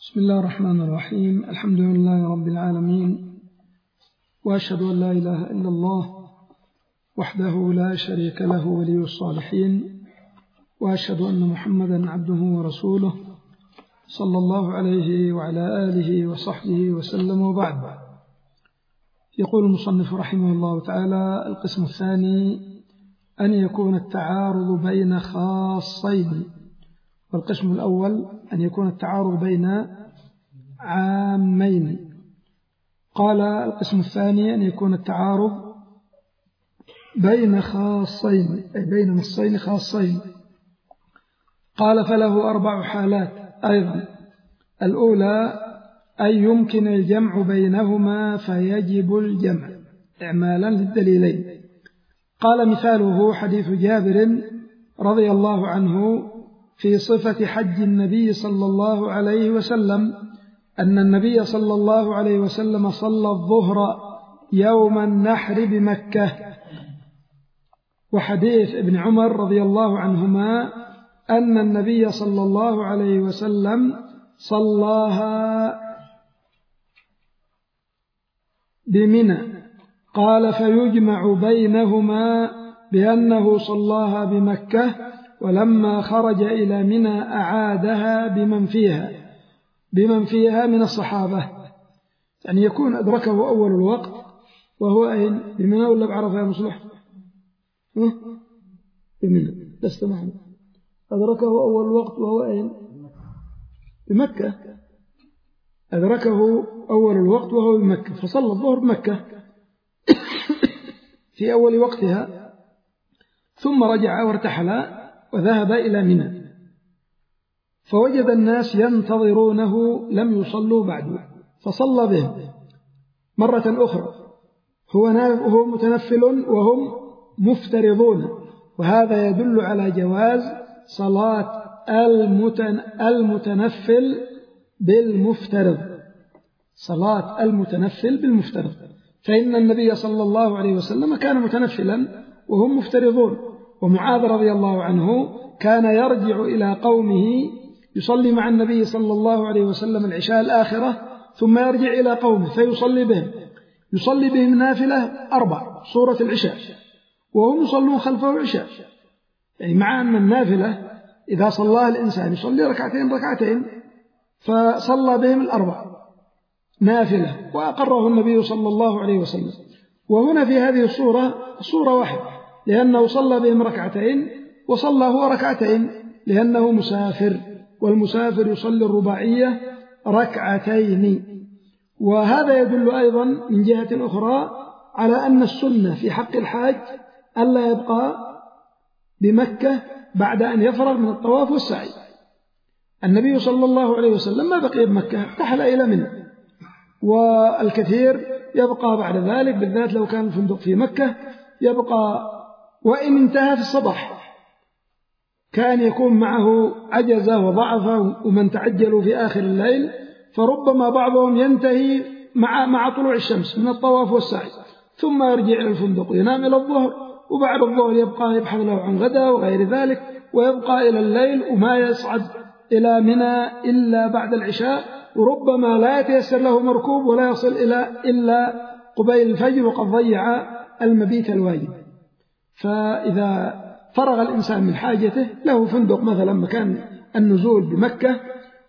بسم الله الرحمن الرحيم. الحمد لله رب العالمين، وأشهد أن لا إله إلا الله وحده لا شريك له ولي الصالحين، وأشهد أن محمدا عبده ورسوله صلى الله عليه وعلى آله وصحبه وسلم. وبعد، يقول المصنف رحمه الله تعالى: القسم الثاني أن يكون التعارض بين خاصين. والقسم الأول أن يكون التعارض بين عامين. قال: القسم الثاني أن يكون التعارض بين خاصين، أي بين نصين خاصين. قال: فله 4 حالات أيضا. الأولى أن يمكن الجمع بينهما فيجب الجمع إعمالا للدليلين. قال: مثاله حديث جابر رضي الله عنه في صفة حج النبي صلى الله عليه وسلم، أن النبي صلى الله عليه وسلم صلى الظهر يوم النحر بمكة. وحديث ابن عمر رضي الله عنهما أن النبي صلى الله عليه وسلم صلاها بمنى. قال: فيجمع بينهما بأنه صلاها بمكة، ولما خرج إلى منى أعادها بمن فيها من الصحابة. يعني يكون أدركه أول الوقت وهو أين؟ بمنى ولا بعرفة يا مصلح؟ بمنى. لست معنا. أدركه أول الوقت وهو أين؟ بمكة. أدركه أول الوقت وهو بمكة، فصلى الظهر بمكة في أول وقتها، ثم رجع وارتحل وذهب إلى منى، فوجد الناس ينتظرونه لم يصلوا بعد، فصلى بهم مرة أخرى. هو متنفل وهم مفترضون، وهذا يدل على جواز صلاة المتنفل بالمفترض. صلاة المتنفل بالمفترض، فإن النبي صلى الله عليه وسلم كان متنفلا وهم مفترضون. ومعاذ رضي الله عنه كان يرجع إلى قومه يصلي مع النبي صلى الله عليه وسلم العشاء الآخرة، ثم يرجع إلى قومه يصلي بهم نافلة 4 صورة العشاء، وهم يصلون خلفه العشاء. يعني مع أن النافلة إذا صلاها الإنسان يصلي ركعتين، فصلى بهم 4 نافلة وأقره النبي صلى الله عليه وسلم. وهنا في هذه الصورة واحدة، لأنه صلى بهم 2 وصلى هو 2 لأنه مسافر، والمسافر يصلي الرباعية 2. وهذا يدل أيضا من جهة أخرى على أن السنة في حق الحاج ألا يبقى بمكة بعد أن يفرغ من الطواف والسعي. النبي صلى الله عليه وسلم ما بقي بمكة، ارتحل إلى منى، والكثير يبقى بعد ذلك، بالذات لو كان الفندق في مكة يبقى، وإن انتهى في الصباح كان يكون معه عجزة وضعفة ومن تعجلوا في آخر الليل، فربما بعضهم ينتهي مع طلوع الشمس من الطواف والسعي، ثم يرجع إلى الفندق ينام إلى الظهر، وبعد الظهر يبقى يبحث له عن غدا وغير ذلك، ويبقى إلى الليل وما يصعد إلى منى إلا بعد العشاء، وربما لا يتيسر له مركوب ولا يصل إلا قبيل الفجر وقد ضيع المبيت الواجب. فإذا فرغ الإنسان من حاجته له فندق مثلا مكان النزول بمكة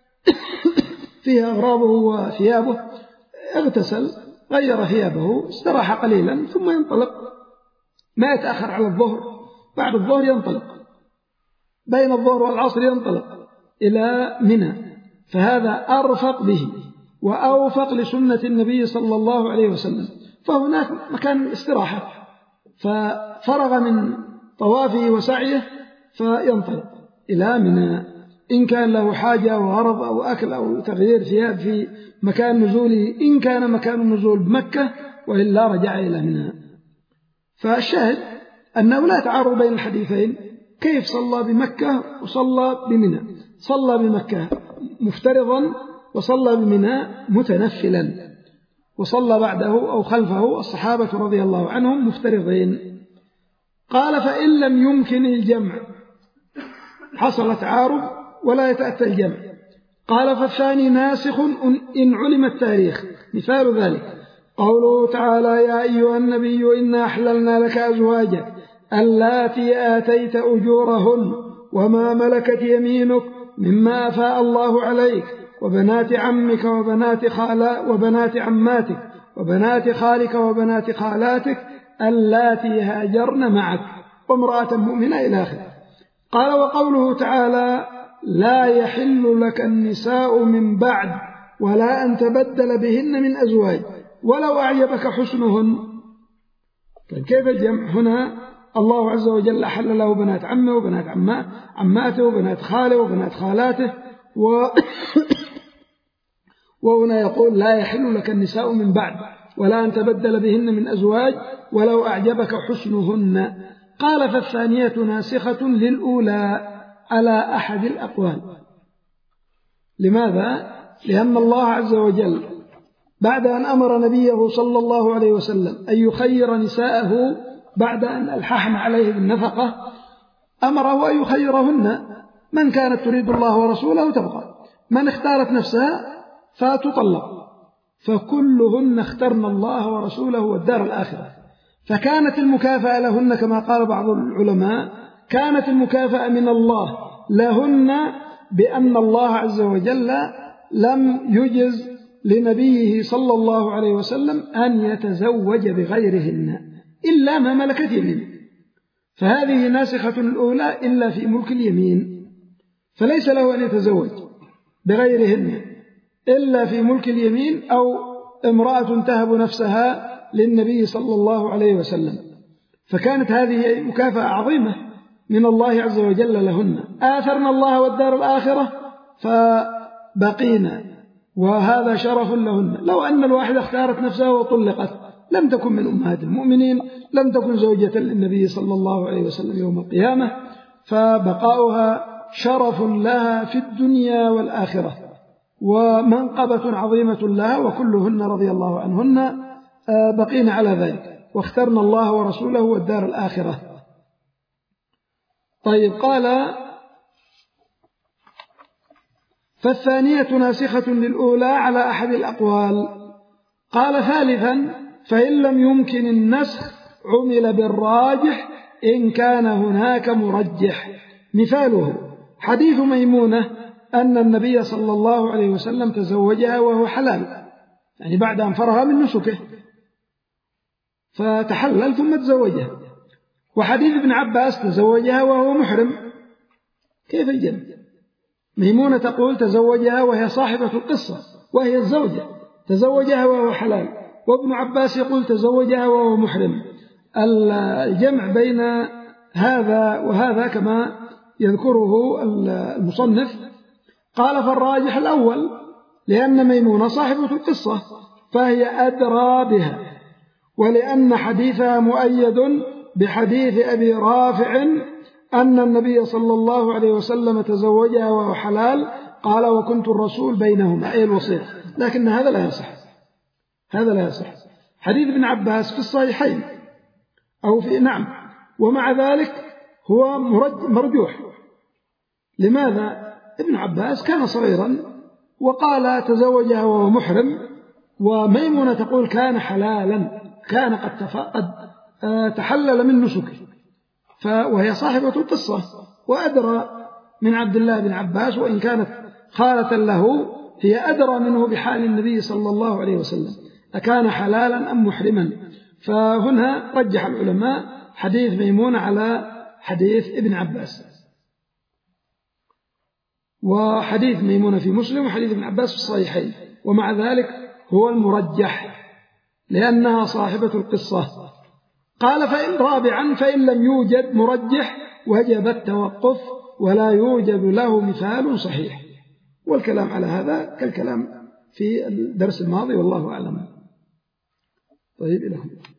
فيه أغراضه وثيابه، اغتسل غير ثيابه استراح قليلا ثم ينطلق، ما يتأخر على الظهر، بعد الظهر ينطلق، بين الظهر والعصر ينطلق إلى منى، فهذا أرفق به وأوفق لسنة النبي صلى الله عليه وسلم. فهناك مكان الاستراحة، ففرغ من طوافه وسعيه فينطلق إلى منى. إن كان له حاجة وغرض أو أكل أو تغيير ثياب في مكان نزوله، إن كان مكان النزول بمكة، وإلا رجع إلى منى. فالشاهد أنه لا تعارض بين الحديثين. كيف صلى بمكة وصلى بمنى؟ صلى بمكة مفترضا وصلى بمنى متنفلا، وصلى بعده أو خلفه الصحابة رضي الله عنهم مفترضين. قال: فإن لم يمكن الجمع، حصل تعارض ولا يتأتى الجمع. قال فالثاني ناسخ إن علم التاريخ. مثال ذلك قوله تعالى يا أيها النبي إنا أحللنا لك أزواجك اللاتي آتيت أجورهن وما ملكت يمينك مما أفاء الله عليك وبنات عمك وبنات عماتك وبنات خالك وبنات خالاتك اللاتي هاجرن معك وامرأة مؤمنة إلى آخره. قال وقوله تعالى لا يحل لك النساء من بعد ولا أن تبدل بهن من أزواج ولو أعجبك حسنهن. كيف الجمع هنا؟ الله عز وجل أحل له بنات عمه وبنات عماته وبنات خاله وبنات خالاته وهنا يقول لا يحل لك النساء من بعد ولا أن تبدل بهن من أزواج ولو أعجبك حسنهن. قال فالثانية ناسخة للأولى على أحد الأقوال. لماذا؟ لأن الله عز وجل بعد أن أمر نبيه صلى الله عليه وسلم أن يخير نساءه بعد أن ألححن عليه بالنفقة أمره أن يخيرهن، من كانت تريد الله ورسوله تبقى، من اختارت نفسها فتطلق، فكلهن اخترن الله ورسوله والدار الآخرة. فكانت المكافأة لهن كما قال بعض العلماء كانت المكافأة من الله لهن بأن الله عز وجل لم يجز لنبيه صلى الله عليه وسلم أن يتزوج بغيرهن إلا ما ملكت يمينه، فهذه ناسخة الأولى إلا في ملك اليمين، فليس له أن يتزوج بغيرهن إلا في ملك اليمين أو امرأة تهب نفسها للنبي صلى الله عليه وسلم. فكانت هذه مكافأة عظيمة من الله عز وجل لهن. آثرنا الله والدار الآخرة فبقينا، وهذا شرف لهن. لو أن الواحدة اختارت نفسها وطلقت لم تكن من أمهات المؤمنين، لم تكن زوجة للنبي صلى الله عليه وسلم يوم القيامة، فبقاؤها شرف لها في الدنيا والآخرة ومنقبة عظيمة لها، وكلهن رضي الله عنهن بقين على ذلك واخترنا الله ورسوله والدار الآخرة. طيب قال فالثانية ناسخة للأولى على أحد الأقوال. قال ثالثا فإن لم يمكن النسخ عمل بالراجح إن كان هناك مرجح. مثاله حديث ميمونة أن النبي صلى الله عليه وسلم تزوجها وهو حلال، يعني بعد أن فرغ من نسكه فتحلل ثم تزوجها. وحديث ابن عباس تزوجها وهو محرم. كيف الجمع؟ ميمونة تقول تزوجها وهي صاحبة القصة وهي الزوجة، تزوجها وهو حلال، وابن عباس يقول تزوجها وهو محرم. الجمع بين هذا وهذا كما يذكره المصنف. قال فالراجح الأول لأن ميمونة صاحبة القصة فهي أدرى بها، ولأن حديثها مؤيد بحديث أبي رافع أن النبي صلى الله عليه وسلم تزوجها وهو حلال، قال وكنت الرسول بينهما، أي الوسيط. لكن هذا لا يصح، هذا لا يصح. حديث ابن عباس في الصحيحين أو في ومع ذلك هو مرجوح. لماذا؟ ابن عباس كان صغيرا وقال تزوجها وهو محرم، وميمونة تقول كان حلالا، كان قد تحلل من نسكه، وهي صاحبة القصة وأدرى من عبد الله بن عباس، وإن كانت خالة له هي أدرى منه بحال النبي صلى الله عليه وسلم أكان حلالا أم محرما. فهنا رجح العلماء حديث ميمونة على حديث ابن عباس، وحديث ميمونة في مسلم وحديث ابن عباس في الصحيحين، ومع ذلك هو المرجح لأنها صاحبة القصة. قال رابعا فإن لم يوجد مرجح وجب التوقف ولا يوجد له مثال صحيح. والكلام على هذا كالكلام في الدرس الماضي والله أعلم. طيب إلى هنا.